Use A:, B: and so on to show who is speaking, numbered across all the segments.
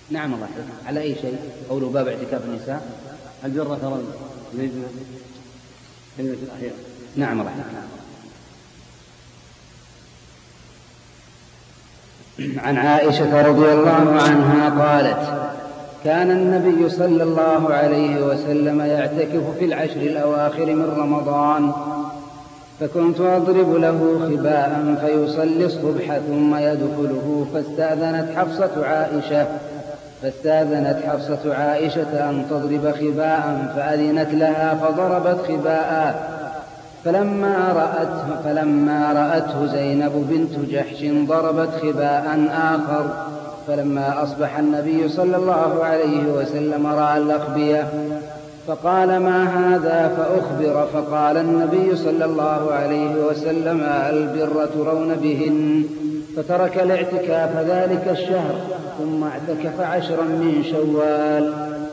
A: نعم الله على أي شيء؟ قوله باب اعتكاف النساء.
B: البر ترون كلمة الأخيرة.
A: نعم الله. عن عائشة رضي الله عنها قالت: كان النبي صلى الله عليه وسلم يعتكف في العشر الأواخر من رمضان، فكنت أضرب له خباء فيصلي الصبح ثم يدخله، فاستأذنت حفصة عائشة أن تضرب خباء فأذنت لها فضربت خباء، فلما رأته زينب بنت جحش ضربت خباء آخر. فلما أصبح النبي صلى الله عليه وسلم رأى الأخبية فقال: ما هذا؟ فأخبر، فقال النبي صلى الله عليه وسلم: البر ترون بهن. فترك الاعتكاف ذلك الشهر ثم اعتكف 10 من شوال.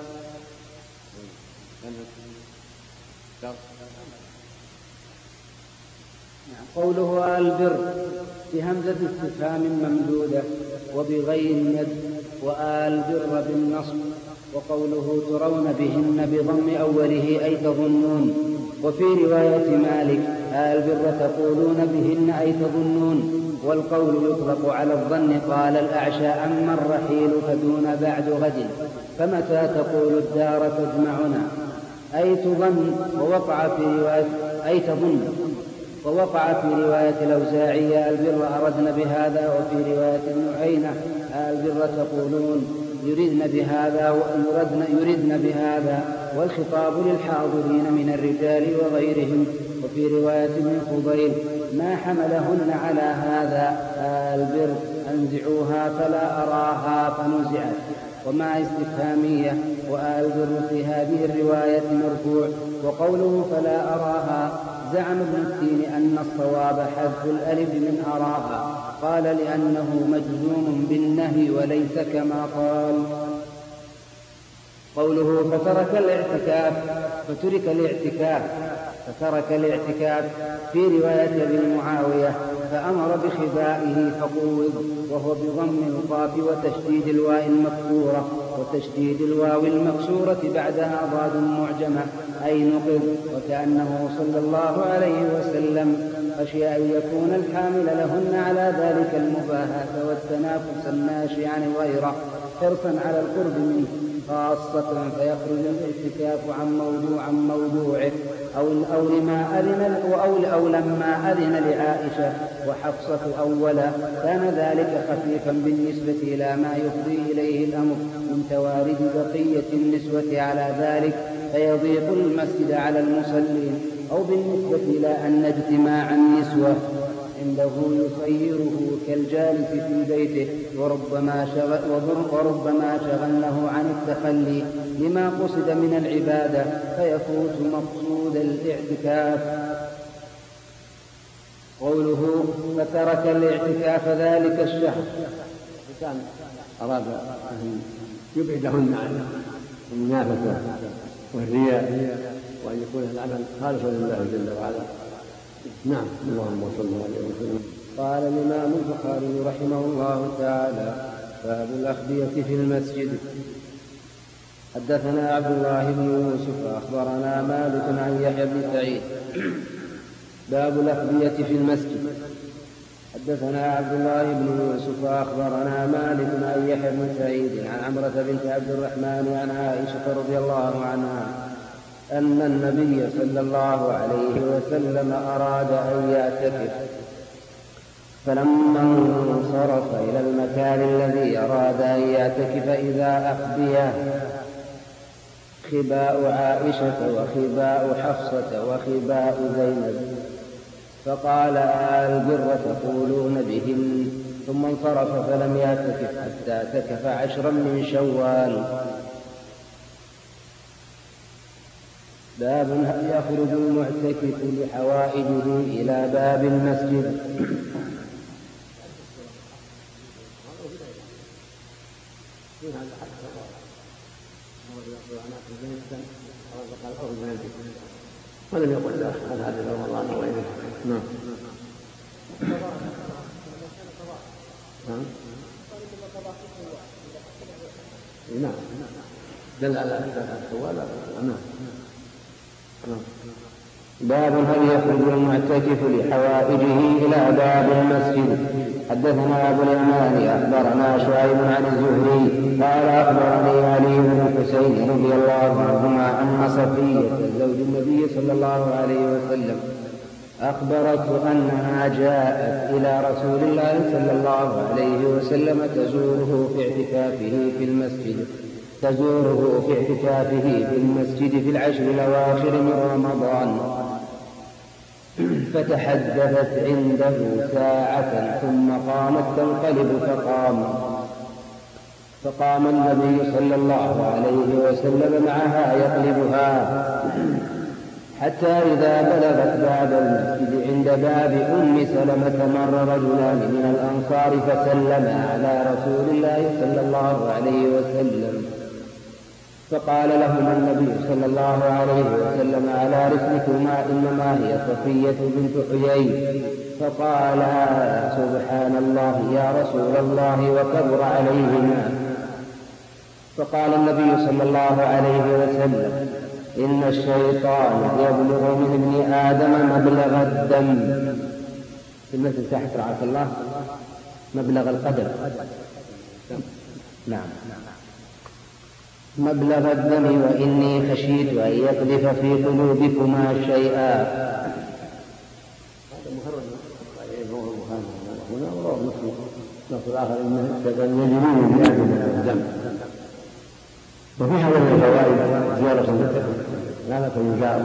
A: قوله البر بهمزة استفهام ممدودة وبغير اليد، والبر بالنصب. وقوله ترون بهن بضم أوله أي تظنون. وفي رواية مالك: البر تقولون بهن أي تظنون. والقول يطلق على الظن. قال الأعشى: أما الرحيل فدون بعد غد، فمتى تقول الدار تجمعنا أي تظن. ووقع في رواية الأوزاعية: البر أردن بهذا. وفي رواية ابن عيينة: البر تقولون يردن بهذا. والخطاب للحاضرين من الرجال وغيرهم. وفي رواية ابن فضيل: ما حملهن على هذا البر أنزعوها فلا أراها، فنزعت. وما استفهامية. والبر في هذه الرواية مرفوع. وقوله فلا أراها زعم ابن التين أن الصواب حذف الألف من أراها، قال لأنه مجزوم بالنهي وليس كما قال. قوله فترك الاعتكاف في رواية ابن معاوية: فأمر بخبائه فقوض، وهو بضم القاف وتشديد الواو المكسورة بعدها ضاد معجمة أي نقض. وكأنه صلى الله عليه وسلم خشي أن يكون الحامل لهن على ذلك المباهاة والتنافس الناشئ عن الغيرة حرصا على القرب منه خاصة، فيخرج الاعتكاف عن موضوعه أو لما أذن لعائشة وحفصة أولا كان ذلك خفيفا بالنسبة إلى ما يفضي إليه الأمر من توارد بقية النسوة على ذلك، فيضيق المسجد على المصلين. أو بالنسبة إلى أن اجتماع النسوة عنده يصيره كالجالس في بيته، وربما شغله عن التخلي لما قصد من العبادة فيفوت مقصود الاعتكاف. قوله فترك الاعتكاف ذلك الشهر،
B: كان أراد أن يبعدهن عن المنافسة والرياء وأن يكون العمل خالصا لله جل وعلا. نعم. اللهم صل عليه وسلم.
A: قال الإمام البخاري رحمه الله تعالى: باب الأخبية في المسجد. حدثنا عبد الله بن يوسف أخبرنا مالك عن يحيى بن سعيد. باب الأخبية في المسجد. حدثنا عبد الله بن يوسف أخبرنا مالك عن يحيى بن سعيد عن عمرة بنت عبد الرحمن عن عائشة رضي الله عنها أن النبي صلى الله عليه وسلم أراد أن يعتكف، فلما انصرف إلى المكان الذي أراد أن يعتكف إذا أخبيه خباء عائشة وخباء حفصة وخباء زينب، فقال: البر تقولون بهن، ثم انصرف فلم يعتكف حتى اعتكف 10 من شوال. باب هل يخرج المعتكف لحوائجه إلى باب المسجد.
B: ولم يقل له هل هذا رمضان او غيره. نعم. نعم دل على السوال. نعم.
A: باب هل يخرج المعتكف لحوائجه إلى باب المسجد. حدثنا أبو اليمان أخبرنا شعيب عن الزهري قال أخبرني علي بن الحسين رضي الله عنهما أن صفية زوج النبي صلى الله عليه وسلم أخبرته أنها جاءت إلى رسول الله صلى الله عليه وسلم تزوره في اعتكافه في المسجد في العشر الأواخر من رمضان، فتحدثت عنده ساعة ثم قامت تنقلب فقام النبي صلى الله عليه وسلم معها يقلبها حتى إذا بلغت باب المسجد عند باب أم سلمة مر رجلان من الأنصار فسلما على رسول الله صلى الله عليه وسلم، فقال لهما النبي صلى الله عليه وسلم على رسلكما إنما هي صفية بنت حيي، فقالا سبحان الله يا رسول الله وكبر عليهما. فقال النبي صلى الله عليه وسلم إن الشيطان يبلغ من ابن آدم مبلغ الدم، في المثل تحت رعاك الله مبلغ القدر، نعم مبلغ الدم، وإني خشيت أن يقذف في قلوبكما شيئا.
B: هذا مخرج هنا ورواه مسلم نص الآخر إنه الشيطان يجري من ابن آدم الدم. وفي هذا من الفوائد زيارة المتقين لا بأس يزار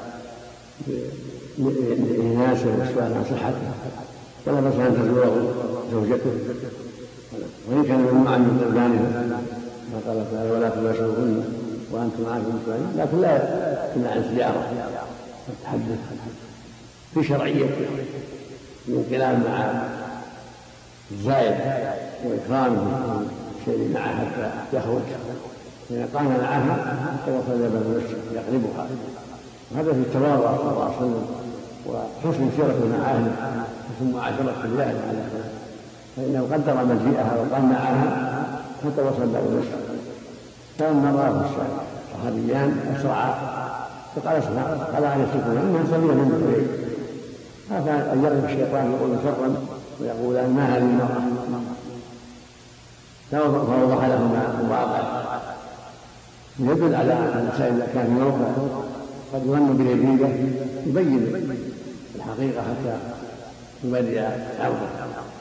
B: لإناسه والسؤال عن صحته، ولا بأس أن تزوره زوجته وإن كان من معنى قربانه ما قال تعالى ولا تباشروهن وأنتم عاكفون في الصلاة، لكن لا تمنع عن الزيارة والتحدث في شرعية الانقلاب مع الزائر وإكرامه شيء معه حتى يخرج، إذا قام معها توصل إلى باب المسجد يقلبها، وهذا في التواضع صلى الله عليه وسلم وحسن سيرته مع أهله وحسن معاشرة الله عليه وسلم، فإنه قدر مجيئها وقام معها حتى وصل باب المسجد. فلما رآه الصحابيان أسرعا فقال اسمع قال عليه السلام إنها صفية بنت حيي، هذا أن يغلب الشيطان يقول سرا ويقول أن ما هذه المرأة، فوضح لهما الواقع يدل على أن الإنسان إذا كان في موقع قد يظن باليدية يبين الحقيقة حتى يبرئ عرضه.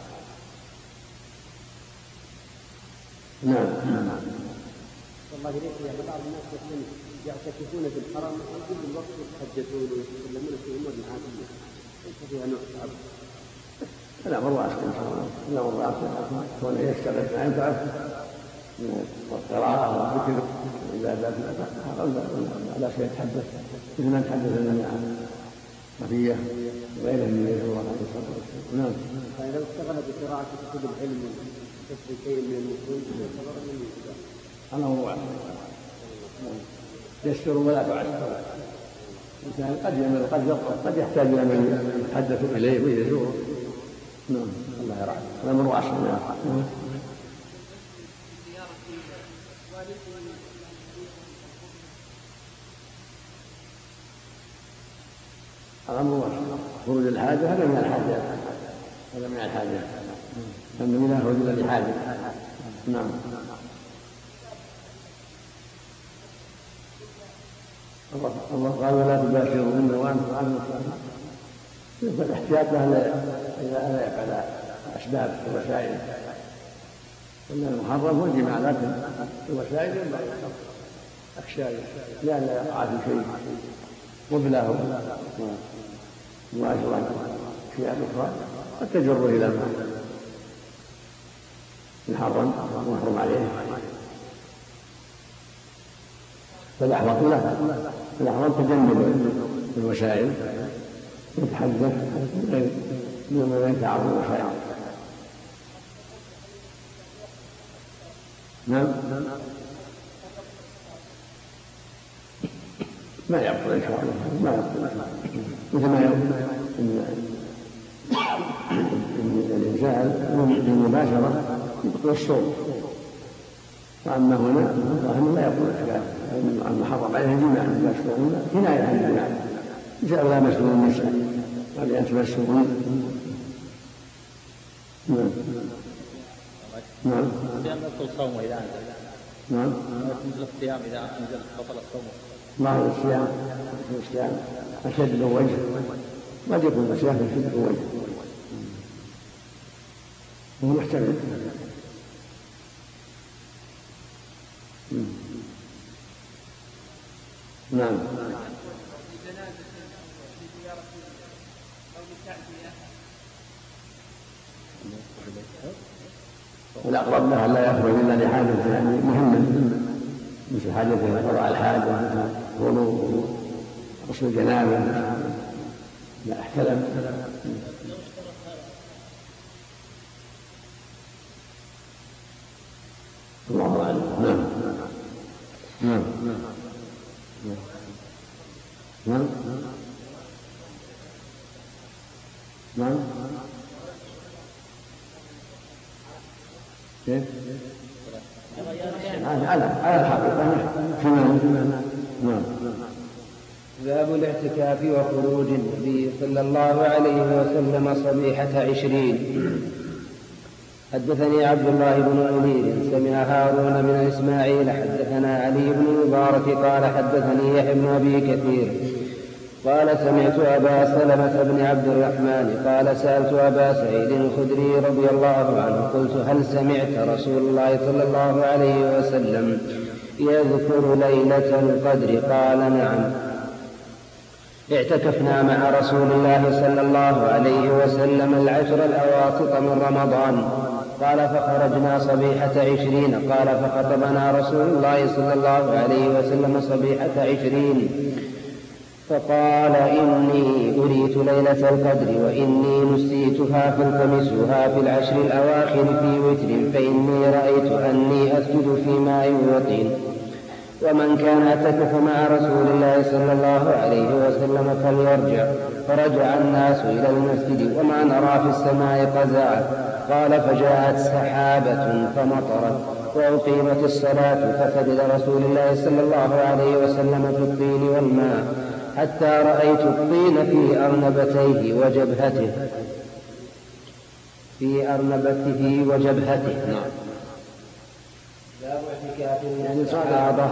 B: نعم.
C: والله إليك يعني بعض الناس يعتكفون في الحرم وكل الوقت يتحدثون ويتكلمون في أمور عادية ليس فيها نوع صعب.
B: لا مر واسع إن شاء الله، لا مر واسع كونه يشتغل ما ينفعه والقراءة والذكر والعبادات لا شيء يتحدث مثل ما نتحدث عن صفية وغيره من رسول الله عليه الصلاة والسلام. نعم.
C: فإذا اشتغل بقراءة كتب العلم وكسر شيء من المسلمين يعتبر من الإسلام.
B: الله هو يسر ولا تعسر، قد يحتاج إلى من يتحدث إليه ويزوره. نعم الله يرحمه. الأمر واسع. الأمر واسع. خروج الحاجة هذا من الحاجات، هذا من الحاجات، أن منها خروج لحاجة. نعم. الله قال ولا تباشرون وأنتم عاكفون في الصلاة، فالاحتياط لا يقع أسباب الوسائل، وإن المحرم هو الجماع، لكن الوسائل لا أخشى لأن لا يقع في شيء قبله مباشرة أشياء أخرى قد تجر إلى ما محرم ومحرم عليه، فالأحوط تجنب الوسائل يتحدث بما يتعرض الوسائل. نعم ما يبطل إن شاء الله، ما يبطل مثل ما إن الإنسان بالمباشرة يبطل الصوم، وأما هنا الظاهر لا يقول اعتكاف، أما حرم عليه الجماع لا يشترون كناية عن الجماع مثل لا مسلم النساء ولأن تمسهن. نعم نعم.
C: الصيام يبطل صومه إذا أنزل.
B: نعم.
C: مثل الصيام إذا أنزل بطل صومه.
B: بعض الصيام أشد من وجه، قد يكون الصيام أشد من وجه وهو محتمل. نعم. والأقرب لها لا يخرج إلا لحاجة يعني مهمة مثل حاجة قضاء الحاجة مثل الوضوء غسل الجنابة لا احتلم. الله أعلم. نعم نعم نعم نعم. كيف؟ على الحقيقة نعم.
A: باب الاعتكاف وخروج النبي صلى الله عليه وسلم صبيحة 20. حدثني عبد الله بن منير سمع هارون من إسماعيل حدثنا علي بن المبارك قال حدثني يحيى بن أبي كثير قال سمعت أبا سلمة بن عبد الرحمن قال سألت أبا سعيد الخدري رضي الله عنه قلت هل سمعت رسول الله صلى الله عليه وسلم يذكر ليلة القدر؟ قال نعم. اعتكفنا مع رسول الله صلى الله عليه وسلم العشر الأواسط من رمضان. قال فخرجنا صبيحة 20. قال فخطبنا رسول الله صلى الله عليه وسلم صبيحة 20 فقال إني أريت ليلة القدر وإني نسيتها فالتمسوها في العشر الأواخر في وتر فإني رأيت أني أسجد في ماء وطين. ومن كان اعتكف مع رسول الله صلى الله عليه وسلم فليرجع. فرجع الناس إلى المسجد وما نرى في السماء قزعة. قال فجاءت سحابة فمطرت وأقيمت الصلاة فسجد رسول الله صلى الله عليه وسلم في الطين والماء حتى رأيت الطين في أرنبته وجبهته. نعم. باب اعتكاف
B: يعني صادق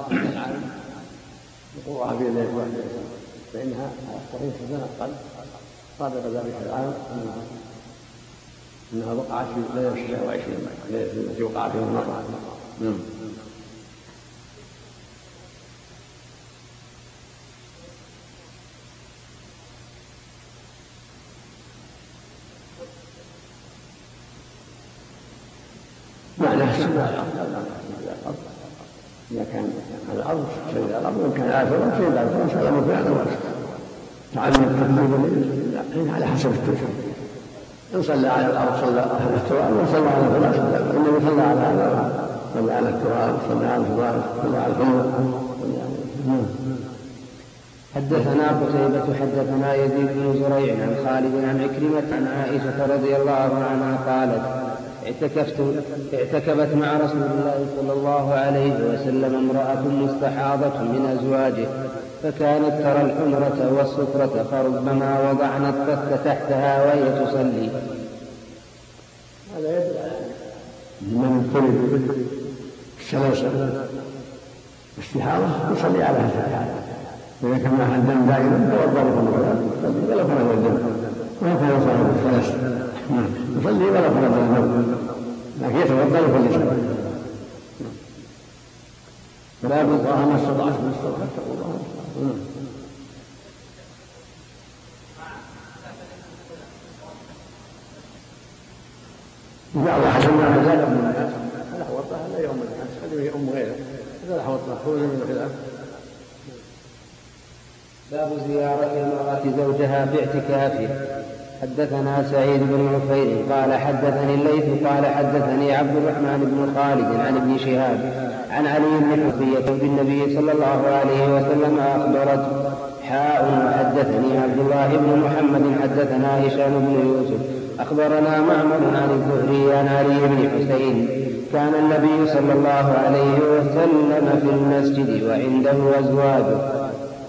B: وقوعها في ذلك فإنها صحيح سنة قل صادق ذلك العام أنها وقعت في ليلة 29 التي وقع فيها المرأة. نعم. معناه السماء إذا كان على الأرض شيء على الأرض وإن كان على الفراش شيء على الفراش هذا مفعل الواسع تعلم التكليف على حسب التكليف. إن صلى على الأرض صلى على التراب وإن صلى على الفراش النبي صلى على الأرض صلى على التراب صلى على الفراش صلى على الحمر.
A: حدثنا قتيبة حدثنا يزيد بن زريع عن خالد عن عكرمة عن عائشة رضي الله عنها قالت اعتكفت مع رسول الله صلى الله عليه وسلم امرأة مستحاضة من أزواجه فكانت ترى الحمرة والصفرة فربما وضعنا التفت تحتها وهي تصلي.
B: هذا يدل على من طلب السلاسل استحاضة يصلي على هذا وإذا كان معها الدم دائما توضأ ولا فرد الدم وهكذا صاحب السلاسل يصلي ولا فرد الدم لكن يتوضأ ويصلي. باب الله ما استطعت من استطاعت اتقوا الله. إذا الله حسنا هذا من الناس فلا حوطه هذا يوم الناس هذا يوم غيره هذا لا حوطه هو من الخلاف.
A: باب زيارة المرأة زوجها في اعتكافه. حدثنا سعيد بن عفير قال حدثني الليث قال حدثني عبد الرحمن بن خالد عن ابن شهاب عن علي بن حفية بالنبي صلى الله عليه وسلم أخبرت حدثني عبد الله بن محمد حدثنا هشام بن يوسف أخبرنا معمر عن الزهري عن علي بن حسين كان النبي صلى الله عليه وسلم في المسجد وعنده أزواجه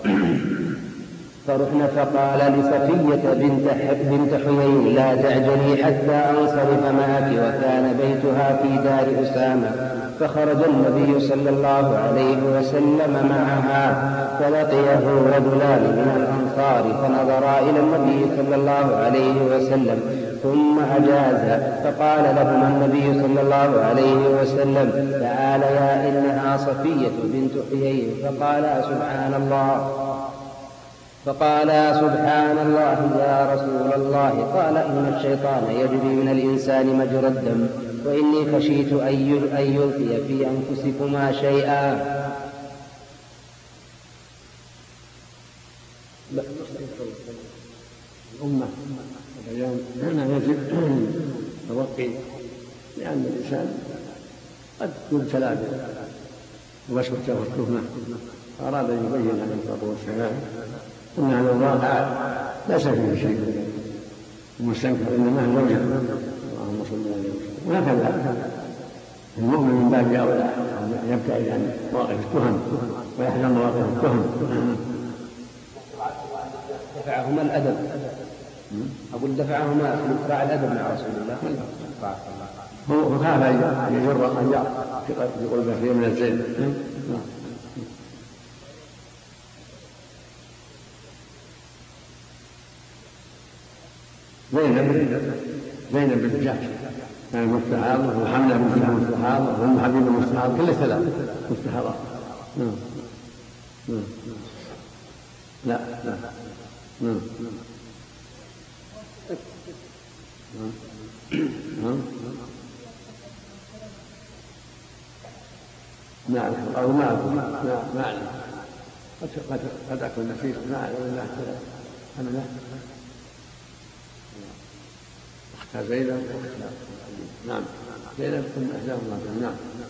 A: فرحنا فقال لصفية بنت حيي لا تعجلي حتى أنصرف معك، وكان بيتها في دار أسامة. فخرج النبي صلى الله عليه وسلم معها فلقيه رجلان من الأنصار فنظرا إلى النبي صلى الله عليه وسلم ثم أجاز، فقال لهما النبي صلى الله عليه وسلم تعاليا إنها صفية بنت حيي. فقالا سبحان الله يا رسول الله. قال إن الشيطان يجري من الإنسان مجرى الدم، وإني خشيت أن يلقي في أنفسكما شيئا.
B: الأمة وبيان أنه يجب توقي، لأن الإنسان قد يبتلى بالوسوسة والتهمة، فأراد أن يبين عليه الصلاة والسلام أن على الواقع ليس فيه شيء المستنكر، إنما هي زوجة. اللهم صل عليه وسلم. وهكذا المؤمن من باب أولى أن يبتعد عن مواقف التهم ويحذر مواقف التهم.
A: دفعهما الأدب، أقول دفعهما في إقراع الأدب مع رسول الله.
B: هو خاف أن يجر في قلبه شيء من الزين. زينب بنت جحش كان مستحاضة، وحملة بنت جحش مستحاضة، وأم حبيبة مستحاضة، كل الثلاث مستحاضات. لا نعم أو ما أعلم، قد أكون نسيت، ما أعلم. لا أختها زينب. نعم زينب ثم إحداهما.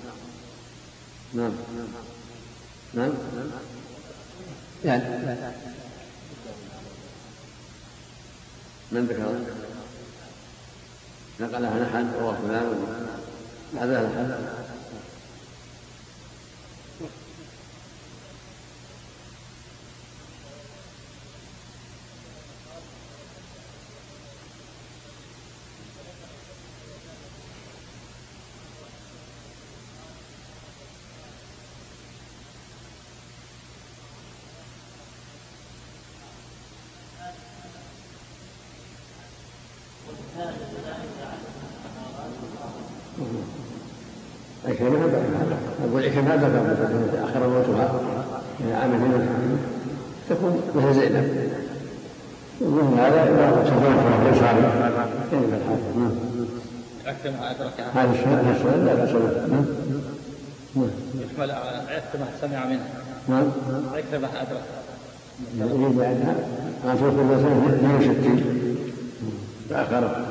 B: نعم
A: يعني
B: من ذكر نقلها نحن رواه فلان هذا الحديث. أقول هذا آخر موتها إلى عام 2 تكون مثل زينب، ومن هذا إذا سافرت في صالح كيف الحاكم. هذا السؤال لا بأس به.
C: يحمل عكرمة سمع منها.
B: نعم
C: عكرمة أدرك.
B: يريد عنها أن توصل سنة 62 تأخرت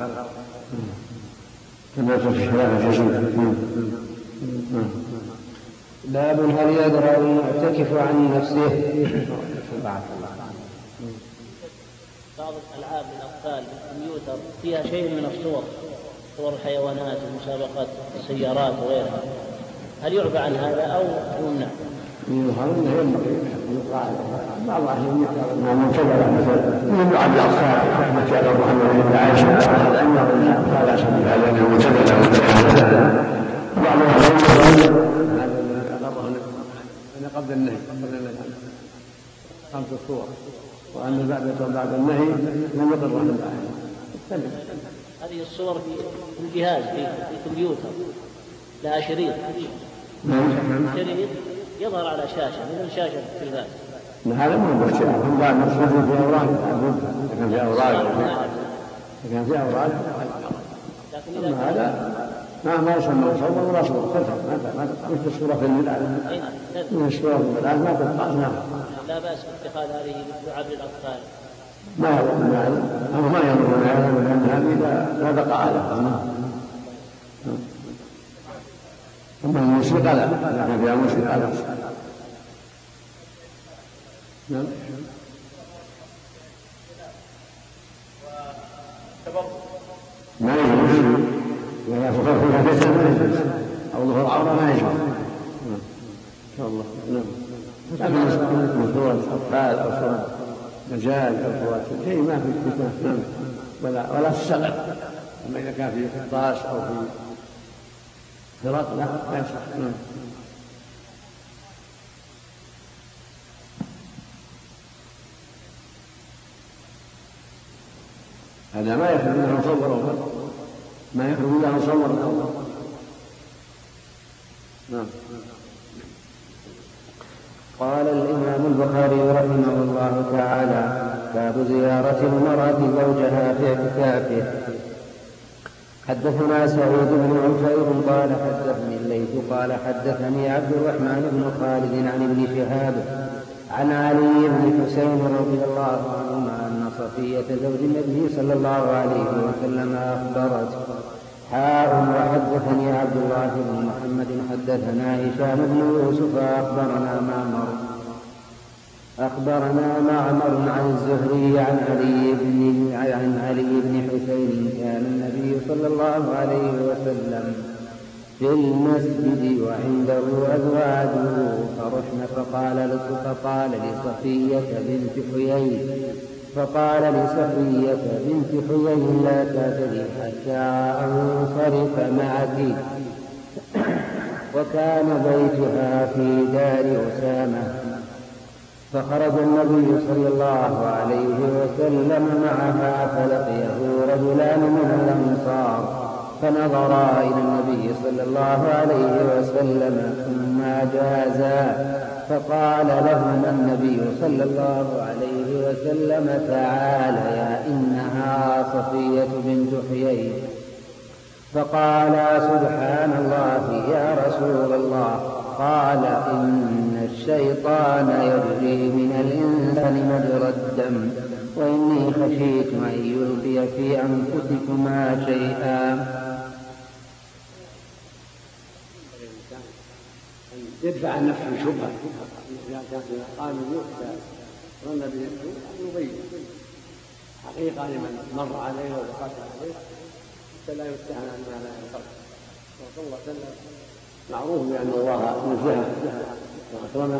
B: كما في خلافة يزيد.
A: باب هل يدرأ المعتكف عن نفسه؟
D: بعض الألعاب للأطفال بالكمبيوتر فيها شيء من الصور، صور الحيوانات ومسابقات السيارات وغيرها، هل يعفى عن هذا أو يمنع؟
B: هذا ينبغي يقال بعض الأحيان من كبر من يعد الأطفال متى لو محمد بن عائشة هذا أنه لا بأس بهذا أنه متبع بعض الأحيان قبل النهي خمس الصور، وأن بعد النهي لم يقر عن الآية.
D: هذه الصور في الجهاز في الكمبيوتر لها شريط يظهر على شاشة مثل شاشة التلفاز.
B: هذا مو بشيء، هم بعد مقصودين في أوراق، كان في أوراق أما هذا ما يسمى صور ولا صور تذهب مثل الصورة في الملعب من الصورة في الملعب ما تبقى.
D: لا بأس باتخاذ هذه لعب الأطفال.
B: ما يضر لأن هذه لا بقاء لها. أما الموسيقى لا كان فيها موسيقى لا. نعم ما يجوز ولا تفرق فيها بيتا ما يجوز، أو وظهور عورة ما يجوز. إن شاء الله. نعم. لكن صورة أطفال أو صورة مجال أو صورة شيء ما في فتنة. نعم. ولا تستغل. أما إذا كان في قرطاس أو في خراط لا يصح. نعم. هذا ما يخرج منه مصور ما يخرج منه مصور الأول. نعم.
A: قال الإمام البخاري رحمه الله تعالى: باب زيارة المرأة زوجها في اعتكافه. حدثنا سعيد بن عفير قال حدثني الليث قال حدثني عبد الرحمن بن خالد عن ابن شهاب عن علي بن حسين رضي الله عنهما أن صفية زوج النبي صلى الله عليه وسلم أخبرته. وحدثني عبد الله بن محمد حدثنا هشام بن يوسف أخبرنا معمر عن الزهري عن علي بن حسين كان النبي صلى الله عليه وسلم في المسجد وعنده أزواجه فرحن فقال لصفية بنت حيي لا تدري حتى أنصرف معك. وكان بيتها في دار أسامة. فخرج النبي صلى الله عليه وسلم معها فلقيه رجلان من الأنصار فنظرا إلى النبي صلى الله عليه وسلم ثم جازا فقال لهما النبي صلى الله عليه وسلم: تعاليا إنها صفية بنت حيي. فقالا: سبحان الله يا رسول الله. قال: إن الشيطان يجري من الإنسان مجرى الدم وإني خشيت أن يلقي في أنفسكما شيئا.
B: يدفع عن نفسه الشبهة إذا كان قام يؤتى ظن به يبين حقيقة لمن مر عليه وقاتل عليه حتى لا يتهم أنها لا ينقض. صلى الله عليه وسلم معروف بأن الله نزهه وأكرمه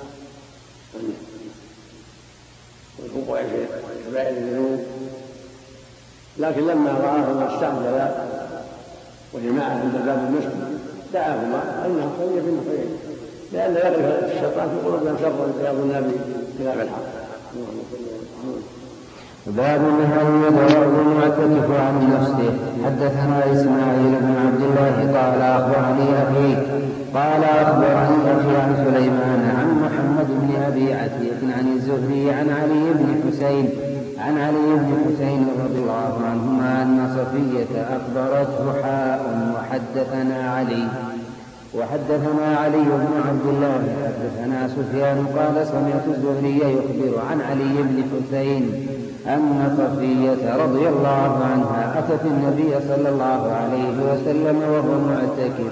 B: والوقوع في كبائر الذنوب، لكن لما رآهما استعجلا وهي معه عند باب المسجد دعاهما أنها صفية بنت حيي لأن يغرف الشيطان في قلوبهم شرا فيظن بخلاف الحق.
A: باب هل يدعو المعتكف عن نفسه. حدثنا إسماعيل بن عبد الله قال أخبرني أخي عن سليمان عن محمد بن أبي عتيق عن الزهري عن علي بن حسين رضي الله عنهما أن صفية أخبرته. وحدثنا علي بن عبد الله حدثنا سفيان قال سمعت الزهري يخبر عن علي بن حسين أن صفية رضي الله عنها أتت النبي صلى الله عليه وسلم وهو معتكف،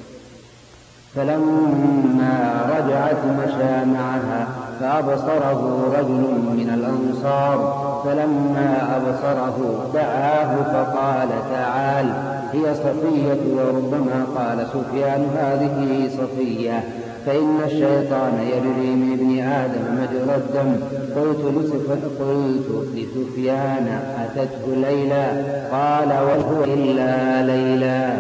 A: فلما رجعت مشى معها فأبصره رجل من الأنصار، فلما أبصره دعاه فقال: تعال هي صفية. وربما قال سفيان: هذه صفية، فإن الشيطان يجري من ابن آدم مجرى الدم. قلت لسفيان: أتته ليلى؟ قال: وهو إلا ليلى.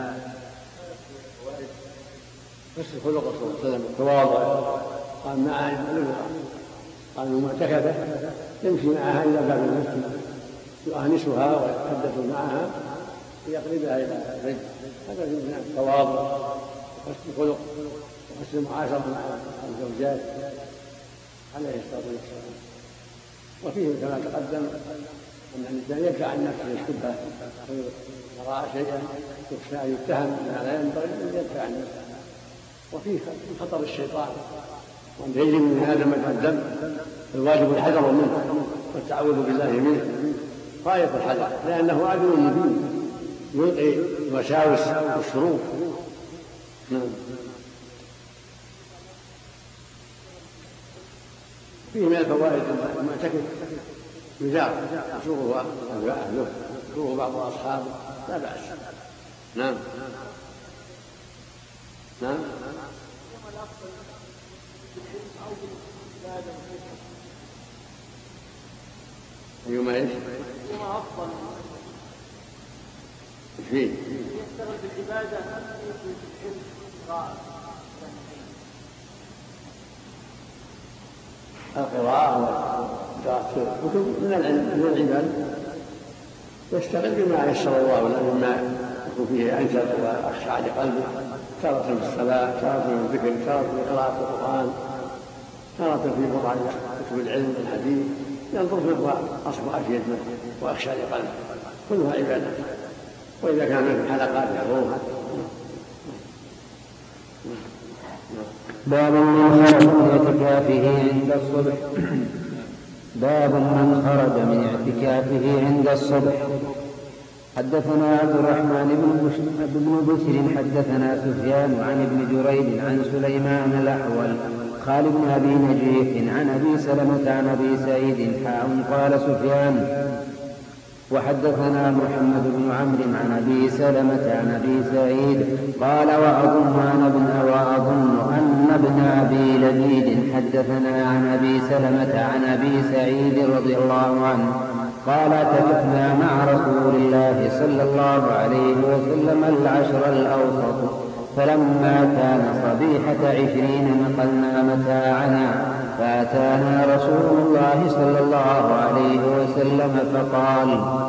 B: حسن خلق صلى الله عليه وسلم التواضع. قال معها قال معتكفة يمشي معها إلى باب المسجد يؤانسها ويتحدث معها ليقربها إلى البيت. هذا من التواضع وحسن الخلق وحسن المعاشرة مع الزوجات عليه الصلاة والسلام. وفيه كما تقدم أن الإنسان يدفع عن نفسه الشبهة يرى شيئا يخشى أن يتهم ما لا ينبغي أن يدفع عن نفسه. وفيه خطر الشيطان وأن يجري من هذا مجرى الدم، الواجب الحذر منه والتعوذ بالله منه غاية الحذر، لأنه عدو مبين يلقي الوساوس والشرور. فيه من الفوائد المعتكف يزار يزوره أهله يزوره بعض أصحابه لا بأس. نعم. نعم. أيما إيش؟
C: أيما أفضل؟
B: إيش فيه؟
C: يشتغل بالعبادة في العلم
B: القراءة وقراءة الكتب من العلم من العبادة، يشتغل بما يسر الله له مما يكون فيه أنشط وأخشع لقلبه، تارة في الصلاة، تارة في الذكر، تارة في قراءة القرآن، تارة في قراءة كتب العلم والحديث، ينظر فيه أصبح أفيد وأخشى لقلبه، كلها عبادة. وإذا كان من حلقات يحضرها.
A: باب من خرج من اعتكافه عند الصبح. باب من خرج من اعتكافه عند الصبح. حدثنا عبد الرحمن بن بشر حدثنا سفيان عن ابن جريج عن سليمان الأحول خالد بن أبي نجيح عن أبي سلمة عن أبي سعيد قال سفيان وحدثنا محمد بن عمرو عن أبي سلمة عن أبي سعيد قال وأظن أن ابن أبي لبيد حدثنا عن أبي سلمة عن أبي سعيد رضي الله عنه قال اعتكفنا مع رسول الله صلى الله عليه وسلم العشر الأوسط، فلما كان صبيحة 20 نقلنا متاعنا، فأتانا رسول الله صلى الله عليه وسلم فقال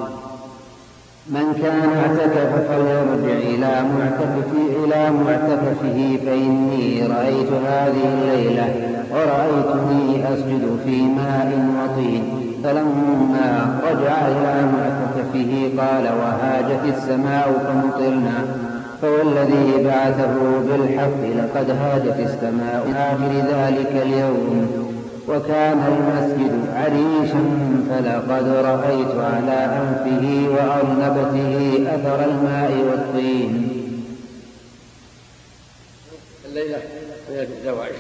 A: من كان اعتكف فليرجع إلى معتكفه، فإني رأيت هذه الليلة ورأيتني أسجد في ماء وطين. فلما رجع إلى معتكفه قال وهاجت السماء فمطرنا، فوالذي بعثه بالحق لقد هاجت السماء آخر ذلك اليوم، وكان المسجد عريشا فلقد رأيت على أنفه وأرنبته أثر الماء والطين.
B: الليلة 29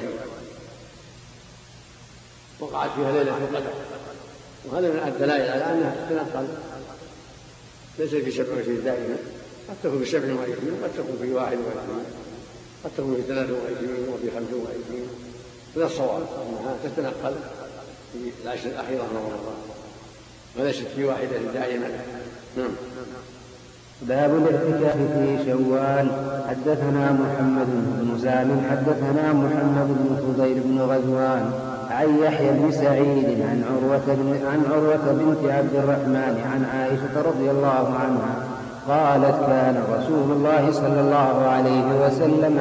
B: وقعت فيها ليلة القدر، وهذا من الدلائل على أنها تتنقل، ليس في 27 دائما، قد تكون في 27، قد تكون في 21، قد تكون في 23 وفي 25، من الصواب أنها تتنقل في العشر الأخيرة من رمضان وليست في واحدة دائما. نعم.
A: باب الاعتكاف في شوال. حدثنا محمد بن سالم حدثنا محمد بن فضيل بن غزوان عن يحيى بن سعيد عن عروة بنت عبد الرحمن عن عائشة رضي الله عنها قالت كان رسول الله صلى الله عليه وسلم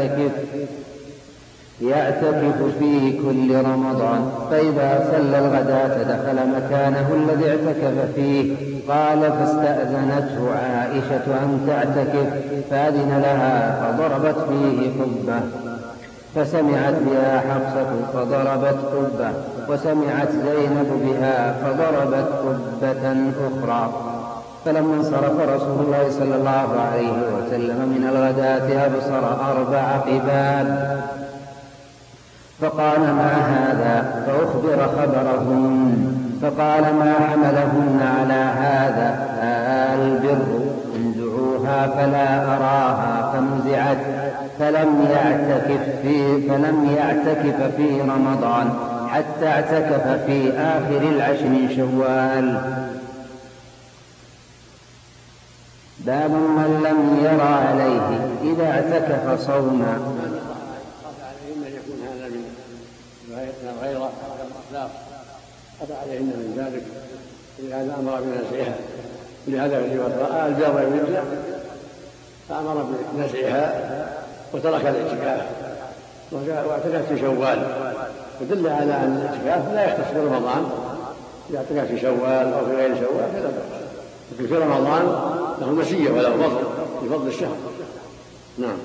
A: يعتكف في كل رمضان، فإذا صلى الغداة دخل مكانه الذي اعتكف فيه. قال فاستأذنته عائشة أن تعتكف فأذن لها فضربت فيه قبة، فسمعت بها حفصة فضربت قبة، وسمعت زينب بها فضربت قبة أخرى. فلما انصرف رسول الله صلى الله عليه وسلم من الغداة أبصر 4 قباب، فقال ما هذا؟ فأخبر خبرهن، فقال ما حملهن على هذا؟ البر انزعوها فلا أراها، فنزعت، فلم يعتكف في رمضان حتى اعتكف في آخر 10 من شوال. باب من لم ير عليه إذا اعتكف صوما.
B: الغيرة والأخلاق أبى عليهن من ذلك، لهذا أمر بنزعها، لهذا رأى البر يرجع فأمر بنزعها وترك الاعتكاف واعتكف في شوال، يدل على أن الاعتكاف لا يختص برمضان، إذا اعتكف في شوال أو في غير شوال فلا بأس، لكن في رمضان له مزية وله فضل بفضل الشهر. نعم.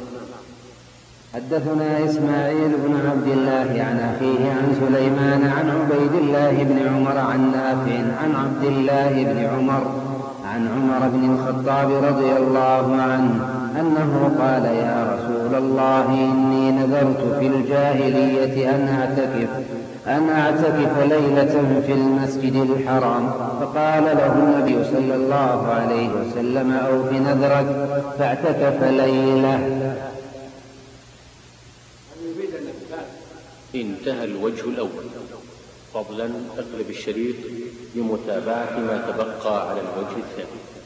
A: حدثنا إسماعيل بن عبد الله عن أخيه عن سليمان عن عبيد الله بن عمر عن نافع عن عبد الله بن عمر عن عمر بن الخطاب رضي الله عنه أنه قال يا رسول الله إني نذرت في الجاهلية أن أعتكف ليلة في المسجد الحرام، فقال له النبي صلى الله عليه وسلم أوف نذرك، فاعتكف ليلة.
E: انتهى الوجه الأول. فضلا اقلب الشريط لمتابعة ما تبقى على الوجه الثاني.